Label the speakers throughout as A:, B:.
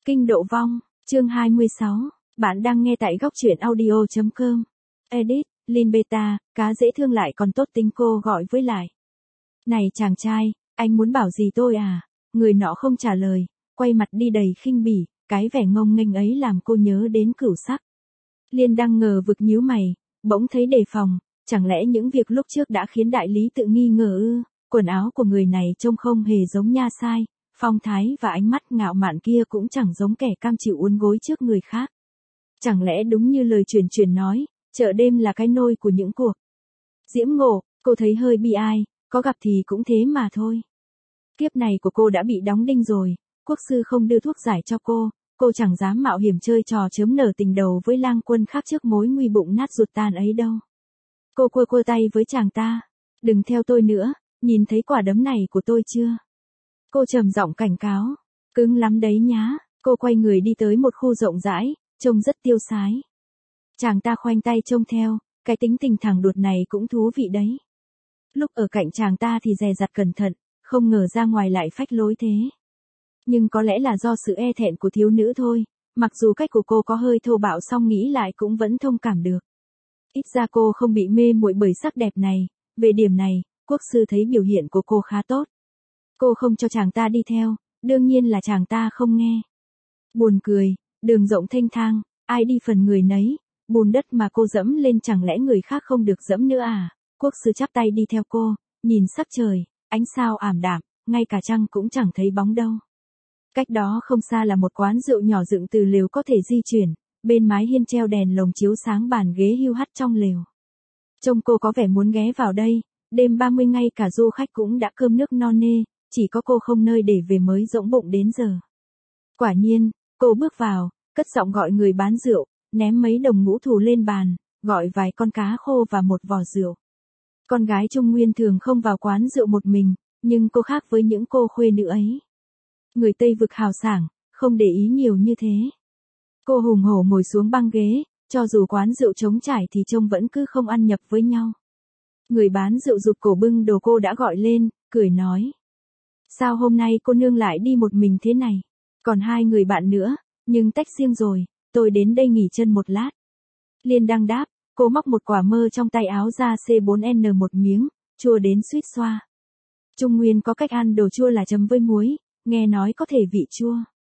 A: Kinh độ vong, chương 26, bạn đang nghe tại góc truyện audio.com. Edit, Lin Beta, cá dễ thương lại còn tốt tính cô gọi với lại. Này chàng trai, anh muốn bảo gì tôi à? Người nọ không trả lời, quay mặt đi đầy khinh bỉ, cái vẻ ngông nghênh ấy làm cô nhớ đến Cửu Sắc. Liên đang ngờ vực nhíu mày, bỗng thấy đề phòng, chẳng lẽ những việc lúc trước đã khiến đại lý tự nghi ngờ ư? Quần áo của người này trông không hề giống nha sai, phong thái và ánh mắt ngạo mạn kia cũng chẳng giống kẻ cam chịu uốn gối trước người khác. Chẳng lẽ đúng như lời truyền nói, chợ đêm là cái nôi của những cuộc diễm ngộ, cô thấy hơi bi ai, có gặp thì cũng thế mà thôi. Kiếp này của cô đã bị đóng đinh rồi, quốc sư không đưa thuốc giải cho cô chẳng dám mạo hiểm chơi trò chớm nở tình đầu với lang quân khác trước mối nguy bụng nát ruột tan ấy đâu. Cô quơ tay với chàng ta, đừng theo tôi nữa, nhìn thấy quả đấm này của tôi chưa? Cô trầm giọng cảnh cáo, cứng lắm đấy nhá. Cô quay người đi tới một khu rộng rãi, trông rất tiêu sái. Chàng ta khoanh tay trông theo, cái tính tình thẳng đuột này cũng thú vị đấy. Lúc ở cạnh chàng ta thì dè dặt cẩn thận, không ngờ ra ngoài lại phách lối thế. Nhưng có lẽ là do sự e thẹn của thiếu nữ thôi, mặc dù cách của cô có hơi thô bạo song nghĩ lại cũng vẫn thông cảm được. Ít ra cô không bị mê muội bởi sắc đẹp này, về điểm này, quốc sư thấy biểu hiện của cô khá tốt. Cô không cho chàng ta đi theo, đương nhiên là chàng ta không nghe. Buồn cười, đường rộng thênh thang, ai đi phần người nấy, bùn đất mà cô dẫm lên chẳng lẽ người khác không được dẫm nữa à? Quốc sư chắp tay đi theo cô, nhìn sắc trời, ánh sao ảm đạm, ngay cả trăng cũng chẳng thấy bóng đâu. Cách đó không xa là một quán rượu nhỏ dựng từ lều có thể di chuyển, bên mái hiên treo đèn lồng chiếu sáng bàn ghế hưu hắt trong lều. Trông cô có vẻ muốn ghé vào đây, đêm 30 ngay cả du khách cũng đã cơm nước no nê, chỉ có cô không nơi để về mới rỗng bụng đến giờ. Quả nhiên, cô bước vào, cất giọng gọi người bán rượu, ném mấy đồng ngũ thù lên bàn, gọi vài con cá khô và một vò rượu. Con gái Trung Nguyên thường không vào quán rượu một mình, nhưng cô khác với những cô khuê nữ ấy. Người Tây Vực hào sảng, không để ý nhiều như thế. Cô hùng hổ ngồi xuống băng ghế, cho dù quán rượu trống trải thì trông vẫn cứ không ăn nhập với nhau. Người bán rượu giục cổ bưng đồ cô đã gọi lên, cười nói. Sao hôm nay cô nương lại đi một mình thế này? Còn hai người bạn nữa, nhưng tách riêng rồi, tôi đến đây nghỉ chân một lát. Liên đang đáp, cô móc một quả mơ trong tay áo ra C4N một miếng, chua đến suýt xoa. Trung Nguyên có cách ăn đồ chua là chấm với muối, nghe nói có thể vị chua.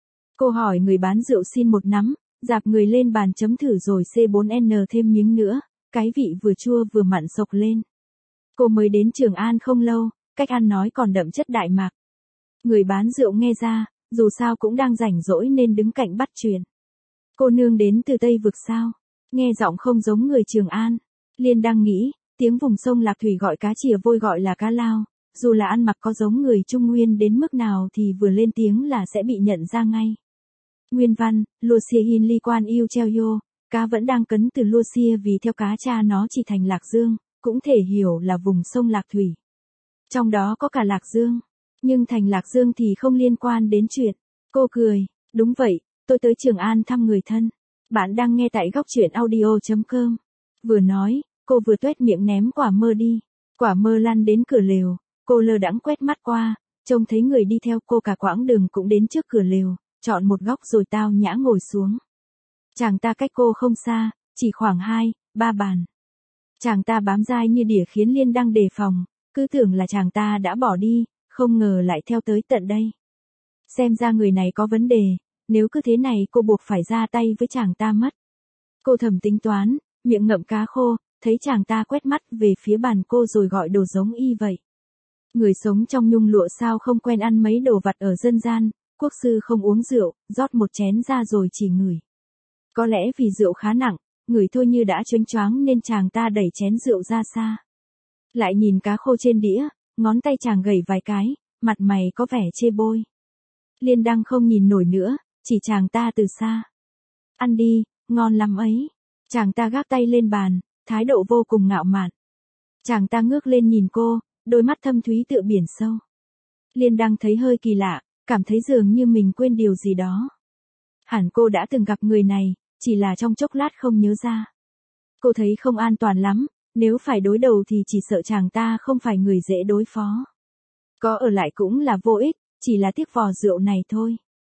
A: Cô hỏi người bán rượu xin một nắm, dạp người lên bàn chấm thử rồi C4N thêm miếng nữa, cái vị vừa chua vừa mặn sộc lên. Cô mới đến Trường An không lâu, cách ăn nói còn đậm chất Đại Mạc. Người bán rượu nghe ra, dù sao cũng đang rảnh rỗi nên đứng cạnh bắt chuyện. Cô nương đến từ Tây Vực sao? Nghe giọng không giống người Trường An. Liên đang nghĩ, tiếng vùng sông Lạc Thủy gọi cá chìa vôi gọi là cá lao, dù là ăn mặc có giống người Trung Nguyên đến mức nào thì vừa lên tiếng là sẽ bị nhận ra ngay. Nguyên văn, Lucia hin li quan yêu treo yo, cá vẫn đang cấn từ Lucia vì theo cá cha nó chỉ thành Lạc Dương, cũng thể hiểu là vùng sông Lạc Thủy. Trong đó có cả Lạc Dương, nhưng thành Lạc Dương thì không liên quan đến chuyện. Cô cười, đúng vậy, tôi tới Trường An thăm người thân. Bạn đang nghe tại góc truyện audio.com. Vừa nói, cô vừa tuét miệng ném quả mơ đi. Quả mơ lăn đến cửa lều, cô lơ đãng quét mắt qua, trông thấy người đi theo cô cả quãng đường cũng đến trước cửa lều, chọn một góc rồi tao nhã ngồi xuống. Chàng ta cách cô không xa, chỉ khoảng 2-3 bàn. Chàng ta bám dai như đỉa khiến Liên đang đề phòng, cứ tưởng là chàng ta đã bỏ đi, không ngờ lại theo tới tận đây. Xem ra người này có vấn đề, nếu cứ thế này cô buộc phải ra tay với chàng ta mất. Cô thầm tính toán, miệng ngậm cá khô, thấy chàng ta quét mắt về phía bàn cô rồi gọi đồ giống y vậy. Người sống trong nhung lụa sao không quen ăn mấy đồ vặt ở dân gian, quốc sư không uống rượu, rót một chén ra rồi chỉ ngửi. Có lẽ vì rượu khá nặng, ngửi thôi như đã choáng choáng nên chàng ta đẩy chén rượu ra xa. Lại nhìn cá khô trên đĩa, ngón tay chàng gẩy vài cái, mặt mày có vẻ chê bôi. Liên đang không nhìn nổi nữa, chỉ chàng ta từ xa. Ăn đi, ngon lắm ấy. Chàng ta gác tay lên bàn, thái độ vô cùng ngạo mạn. Chàng ta ngước lên nhìn cô, đôi mắt thâm thúy tựa biển sâu. Liên đang thấy hơi kỳ lạ, cảm thấy dường như mình quên điều gì đó. Hẳn cô đã từng gặp người này, chỉ là trong chốc lát không nhớ ra. Cô thấy không an toàn lắm, nếu phải đối đầu thì chỉ sợ chàng ta không phải người dễ đối phó. Có ở lại cũng là vô ích, chỉ là tiếc vò rượu này thôi.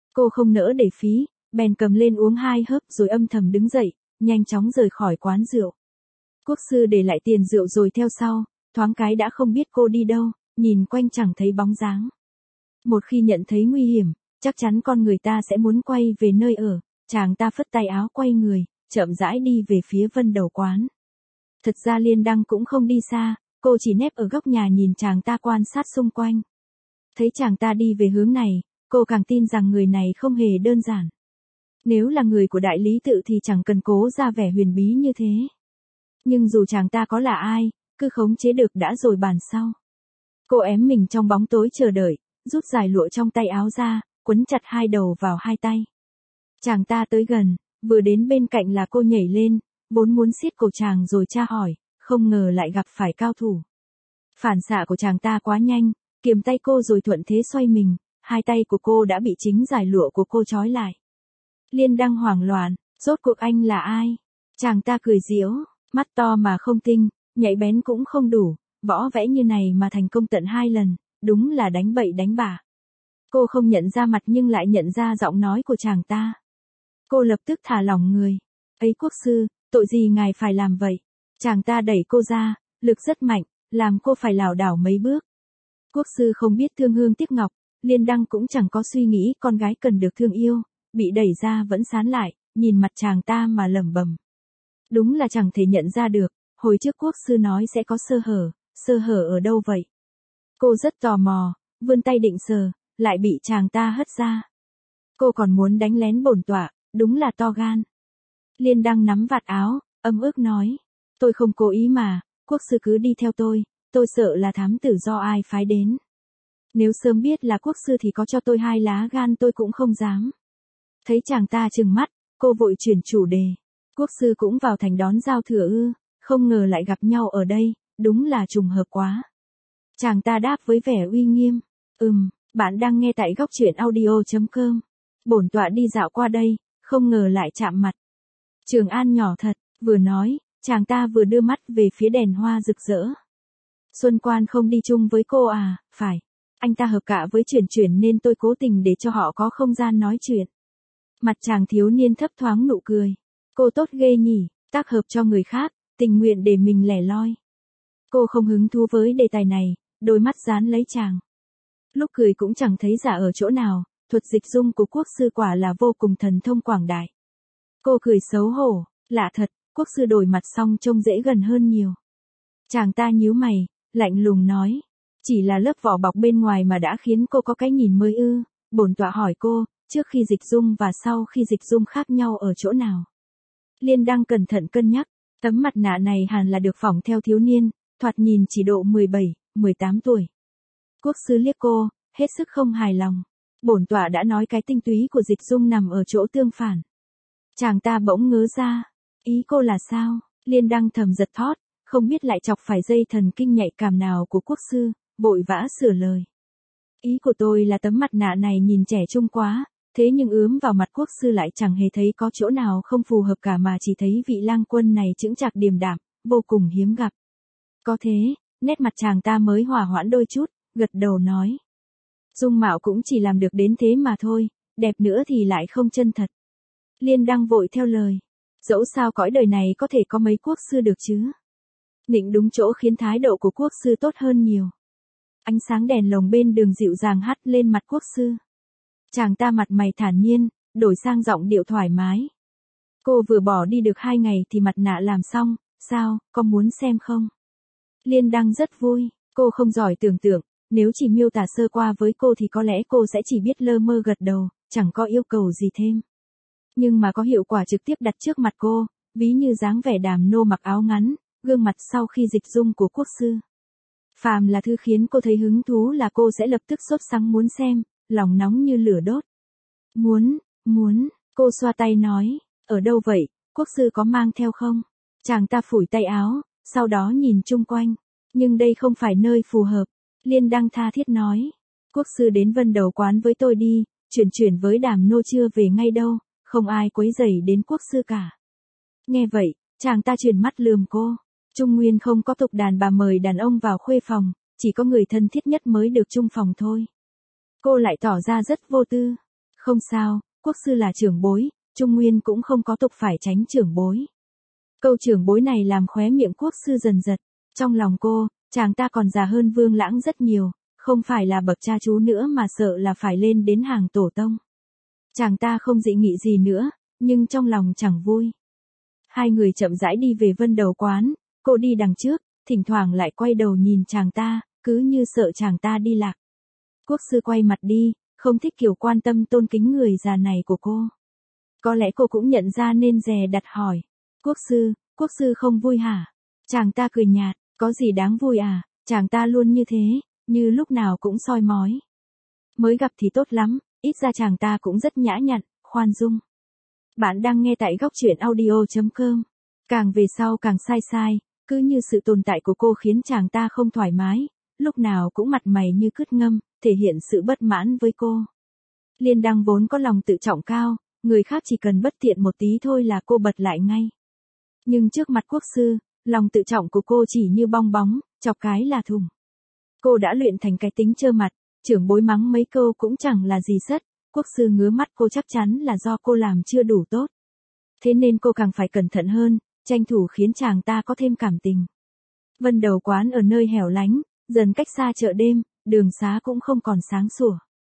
A: Cô không nỡ để phí, bèn cầm lên uống 2 hớp rồi âm thầm đứng dậy, nhanh chóng rời khỏi quán rượu. Quốc sư để lại tiền rượu rồi theo sau, thoáng cái đã không biết cô đi đâu, nhìn quanh chẳng thấy bóng dáng. Một khi nhận thấy nguy hiểm, chắc chắn con người ta sẽ muốn quay về nơi ở, chàng ta phất tay áo quay người, chậm rãi đi về phía Vân Đầu quán. Thật ra Liên Đăng cũng không đi xa, cô chỉ nép ở góc nhà nhìn chàng ta quan sát xung quanh. Thấy chàng ta đi về hướng này, cô càng tin rằng người này không hề đơn giản. Nếu là người của đại lý tự thì chẳng cần cố ra vẻ huyền bí như thế. Nhưng dù chàng ta có là ai, cứ khống chế được đã rồi bàn sau. Cô ém mình trong bóng tối chờ đợi, rút dài lụa trong tay áo ra, quấn chặt hai đầu vào hai tay. Chàng ta tới gần, vừa đến bên cạnh là cô nhảy lên, vốn muốn siết cổ chàng rồi tra hỏi, không ngờ lại gặp phải cao thủ. Phản xạ của chàng ta quá nhanh, kiềm tay cô rồi thuận thế xoay mình, hai tay của cô đã bị chính giải lụa của cô trói lại. Liên Đăng hoảng loạn, rốt cuộc anh là ai? Chàng ta cười giễu, mắt to mà không tinh, nhạy bén cũng không đủ, võ vẽ như này mà thành công tận 2 lần, đúng là đánh bậy đánh bạ. Cô không nhận ra mặt nhưng lại nhận ra giọng nói của chàng ta. Cô lập tức thả lỏng người. Ấy quốc sư, tội gì ngài phải làm vậy? Chàng ta đẩy cô ra, lực rất mạnh, làm cô phải lảo đảo mấy bước. Quốc sư không biết thương hương tiếc ngọc, Liên Đăng cũng chẳng có suy nghĩ con gái cần được thương yêu, bị đẩy ra vẫn sán lại, nhìn mặt chàng ta mà lẩm bẩm. Đúng là chẳng thể nhận ra được, hồi trước quốc sư nói sẽ có sơ hở ở đâu vậy? Cô rất tò mò, vươn tay định sờ, lại bị chàng ta hất ra. Cô còn muốn đánh lén bổn tọa, đúng là to gan. Liên Đăng nắm vạt áo, ấm ức nói. Tôi không cố ý mà, quốc sư cứ đi theo tôi sợ là thám tử do ai phái đến. Nếu sớm biết là quốc sư thì có cho tôi 2 lá gan tôi cũng không dám. Thấy chàng ta trừng mắt, cô vội chuyển chủ đề. Quốc sư cũng vào thành đón giao thừa ư, không ngờ lại gặp nhau ở đây, đúng là trùng hợp quá. Chàng ta đáp với vẻ uy nghiêm. Bạn đang nghe tại góc truyện audio.com. Bổn tọa đi dạo qua đây, không ngờ lại chạm mặt. Trường An nhỏ thật, vừa nói, chàng ta vừa đưa mắt về phía đèn hoa rực rỡ. Xuân Quan không đi chung với cô à? Phải. Anh ta hợp cả với Chuyển nên tôi cố tình để cho họ có không gian nói chuyện. Mặt chàng thiếu niên thấp thoáng nụ cười. Cô tốt ghê nhỉ, tác hợp cho người khác, tình nguyện để mình lẻ loi. Cô không hứng thú với đề tài này, đôi mắt dán lấy chàng. Lúc cười cũng chẳng thấy giả ở chỗ nào, thuật dịch dung của quốc sư quả là vô cùng thần thông quảng đại. Cô cười xấu hổ, lạ thật, quốc sư đổi mặt xong trông dễ gần hơn nhiều. Chàng ta nhíu mày, lạnh lùng nói. Chỉ là lớp vỏ bọc bên ngoài mà đã khiến cô có cái nhìn mới ư? Bổn tọa hỏi cô, trước khi dịch dung và sau khi dịch dung khác nhau ở chỗ nào? Liên Đăng cẩn thận cân nhắc, tấm mặt nạ này hẳn là được phỏng theo thiếu niên, thoạt nhìn chỉ độ 17, 18 tuổi. Quốc sư liếc cô, hết sức không hài lòng. Bổn tọa đã nói cái tinh túy của dịch dung nằm ở chỗ tương phản. Chàng ta bỗng ngớ ra. Ý cô là sao? Liên Đăng thầm giật thót, không biết lại chọc phải dây thần kinh nhạy cảm nào của quốc sư, vội vã sửa lời. Ý của tôi là tấm mặt nạ này nhìn trẻ trung quá, thế nhưng ướm vào mặt quốc sư lại chẳng hề thấy có chỗ nào không phù hợp cả mà chỉ thấy vị lang quân này chững chạc điềm đạm, vô cùng hiếm gặp. Có thế, nét mặt chàng ta mới hòa hoãn đôi chút, gật đầu nói. Dung mạo cũng chỉ làm được đến thế mà thôi, đẹp nữa thì lại không chân thật. Liên Đăng vội theo lời. Dẫu sao cõi đời này có thể có mấy quốc sư được chứ. Nịnh đúng chỗ khiến thái độ của quốc sư tốt hơn nhiều. Ánh sáng đèn lồng bên đường dịu dàng hắt lên mặt quốc sư. Chàng ta mặt mày thản nhiên, đổi sang giọng điệu thoải mái. Cô vừa bỏ đi được 2 ngày thì mặt nạ làm xong, sao, có muốn xem không? Liên Đăng rất vui, cô không giỏi tưởng tượng, nếu chỉ miêu tả sơ qua với cô thì có lẽ cô sẽ chỉ biết lơ mơ gật đầu, chẳng có yêu cầu gì thêm. Nhưng mà có hiệu quả trực tiếp đặt trước mặt cô, ví như dáng vẻ đàm nô mặc áo ngắn, gương mặt sau khi dịch dung của quốc sư. Phàm là thứ khiến cô thấy hứng thú là cô sẽ lập tức sốt sắng muốn xem, lòng nóng như lửa đốt. Muốn, cô xoa tay nói, ở đâu vậy, quốc sư có mang theo không? Chàng ta phủi tay áo, sau đó nhìn chung quanh, nhưng đây không phải nơi phù hợp. Liên Đăng tha thiết nói, quốc sư đến Vân Đầu quán với tôi đi, chuyển với đàm nô chưa về ngay đâu, không ai quấy rầy đến quốc sư cả. Nghe vậy, chàng ta chuyển mắt lườm cô. Trung Nguyên không có tục đàn bà mời đàn ông vào khuê phòng, chỉ có người thân thiết nhất mới được chung phòng thôi. Cô lại tỏ ra rất vô tư. Không sao, quốc sư là trưởng bối, Trung Nguyên cũng không có tục phải tránh trưởng bối. Câu trưởng bối này làm khóe miệng quốc sư dần giật. Trong lòng cô, chàng ta còn già hơn Vương Lãng rất nhiều, không phải là bậc cha chú nữa mà sợ là phải lên đến hàng tổ tông. Chàng ta không dị nghị gì nữa, nhưng trong lòng chẳng vui. Hai người chậm rãi đi về Vân Đầu quán, cô đi đằng trước, thỉnh thoảng lại quay đầu nhìn chàng ta, cứ như sợ chàng ta đi lạc. Quốc sư quay mặt đi, không thích kiểu quan tâm tôn kính người già này của cô. Có lẽ cô cũng nhận ra nên dè đặt hỏi. Quốc sư không vui hả? Chàng ta cười nhạt, có gì đáng vui à, chàng ta luôn như thế, như lúc nào cũng soi mói. Mới gặp thì tốt lắm, ít ra chàng ta cũng rất nhã nhặn, khoan dung. Bạn đang nghe tại góc truyện audio.com. Càng về sau càng sai, cứ như sự tồn tại của cô khiến chàng ta không thoải mái, lúc nào cũng mặt mày như cứt ngâm, thể hiện sự bất mãn với cô. Liên Đăng vốn có lòng tự trọng cao, người khác chỉ cần bất tiện một tí thôi là cô bật lại ngay. Nhưng trước mặt quốc sư, lòng tự trọng của cô chỉ như bong bóng, chọc cái là thùng. Cô đã luyện thành cái tính trơ mặt, trưởng bối mắng mấy câu cũng chẳng là gì sất, quốc sư ngứa mắt cô chắc chắn là do cô làm chưa đủ tốt. Thế nên cô càng phải cẩn thận hơn, tranh thủ khiến chàng ta có thêm cảm tình. Vân Đầu quán ở nơi hẻo lánh, dần cách xa chợ đêm, đường xá cũng không còn sáng sủa.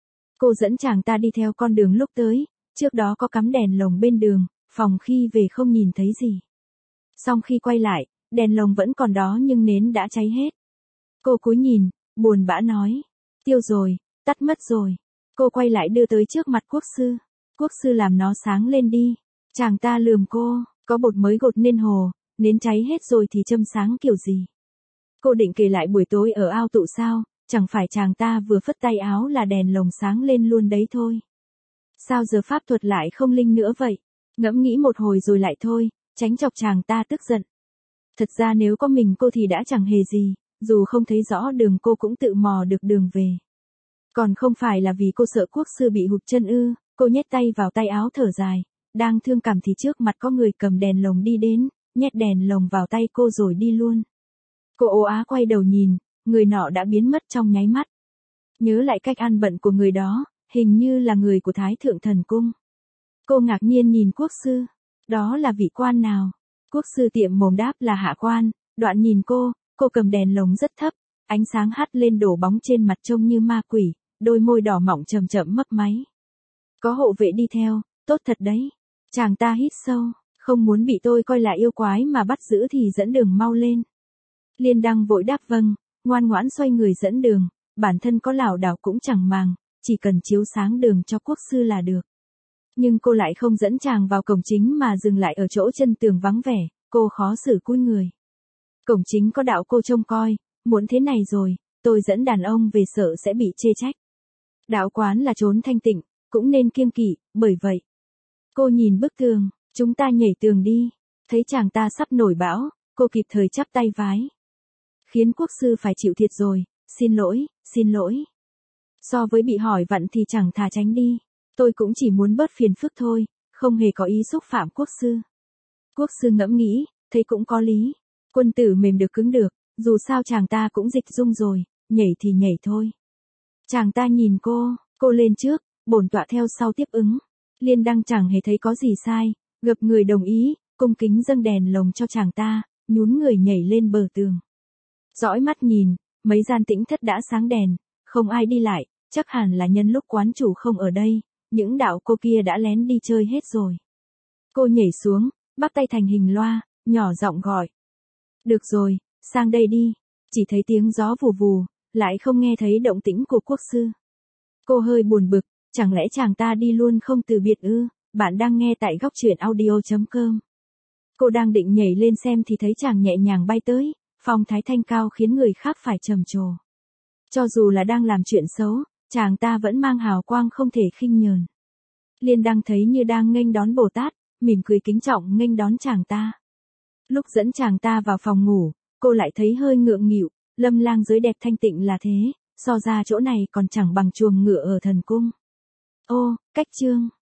A: Cô dẫn chàng ta đi theo con đường lúc tới, trước đó có cắm đèn lồng bên đường, phòng khi về không nhìn thấy gì. Xong khi quay lại, đèn lồng vẫn còn đó nhưng nến đã cháy hết. Cô cúi nhìn, buồn bã nói, tiêu rồi, tắt mất rồi. Cô quay lại đưa tới trước mặt quốc sư. Quốc sư làm nó sáng lên đi. Chàng ta lườm cô, có bột mới gột nên hồ, nến cháy hết rồi thì châm sáng kiểu gì. Cô định kể lại buổi tối ở ao tụ sao, chẳng phải chàng ta vừa phất tay áo là đèn lồng sáng lên luôn đấy thôi. Sao giờ pháp thuật lại không linh nữa vậy? Ngẫm nghĩ một hồi rồi lại thôi, tránh chọc chàng ta tức giận. Thật ra nếu có mình cô thì đã chẳng hề gì, dù không thấy rõ đường cô cũng tự mò được đường về. Còn không phải là vì cô sợ quốc sư bị hụt chân ư, cô nhét tay vào tay áo thở dài, đang thương cảm thì trước mặt có người cầm đèn lồng đi đến, nhét đèn lồng vào tay cô rồi đi luôn. Cô ố á quay đầu nhìn, người nọ đã biến mất trong nháy mắt. Nhớ lại cách ăn bận của người đó, hình như là người của Thái Thượng Thần Cung. Cô ngạc nhiên nhìn quốc sư, đó là vị quan nào? Quốc sư tiệm mồm đáp là hạ quan, đoạn nhìn cô cầm đèn lồng rất thấp, ánh sáng hắt lên đổ bóng trên mặt trông như ma quỷ, đôi môi đỏ mọng chậm chậm mấp máy. Có hộ vệ đi theo, tốt thật đấy. Chàng ta hít sâu, không muốn bị tôi coi là yêu quái mà bắt giữ thì dẫn đường mau lên. Liên Đăng vội đáp vâng, ngoan ngoãn xoay người dẫn đường, bản thân có lảo đảo cũng chẳng màng, chỉ cần chiếu sáng đường cho quốc sư là được. Nhưng cô lại không dẫn chàng vào cổng chính mà dừng lại ở chỗ chân tường vắng vẻ, cô khó xử cúi người. Cổng chính có đạo cô trông coi, muộn thế này rồi, tôi dẫn đàn ông về sợ sẽ bị chê trách. Đạo quán là chốn thanh tịnh, cũng nên kiêng kỵ, bởi vậy. Cô nhìn bức tường, chúng ta nhảy tường đi, thấy chàng ta sắp nổi bão, cô kịp thời chắp tay vái. Khiến quốc sư phải chịu thiệt rồi, xin lỗi. So với bị hỏi vặn thì chẳng thà tránh đi, tôi cũng chỉ muốn bớt phiền phức thôi, không hề có ý xúc phạm quốc sư. Quốc sư ngẫm nghĩ, thấy cũng có lý. Quân tử mềm được cứng được, dù sao chàng ta cũng dịch dung rồi, nhảy thì nhảy thôi. Chàng ta nhìn cô lên trước, bổn tọa theo sau tiếp ứng. Liên Đăng chẳng hề thấy có gì sai, gập người đồng ý, cung kính dâng đèn lồng cho chàng ta, nhún người nhảy lên bờ tường. Dõi mắt nhìn, mấy gian tĩnh thất đã sáng đèn, không ai đi lại, chắc hẳn là nhân lúc quán chủ không ở đây, những đạo cô kia đã lén đi chơi hết rồi. Cô nhảy xuống, bắt tay thành hình loa, nhỏ giọng gọi. Được rồi, sang đây đi. Chỉ thấy tiếng gió vù vù, lại không nghe thấy động tĩnh của quốc sư. Cô hơi buồn bực, chẳng lẽ chàng ta đi luôn không từ biệt ư? Bạn đang nghe tại góc truyện audio.com. Cô đang định nhảy lên xem thì thấy chàng nhẹ nhàng bay tới, phong thái thanh cao khiến người khác phải trầm trồ. Cho dù là đang làm chuyện xấu, chàng ta vẫn mang hào quang không thể khinh nhờn. Liên Đăng thấy như đang nghênh đón Bồ Tát, mỉm cười kính trọng nghênh đón chàng ta. Lúc dẫn chàng ta vào phòng ngủ, cô lại thấy hơi ngượng nghịu, Lâm Lang giới đẹp thanh tịnh là thế, so ra chỗ này còn chẳng bằng chuồng ngựa ở thần cung. Ô, cách chương.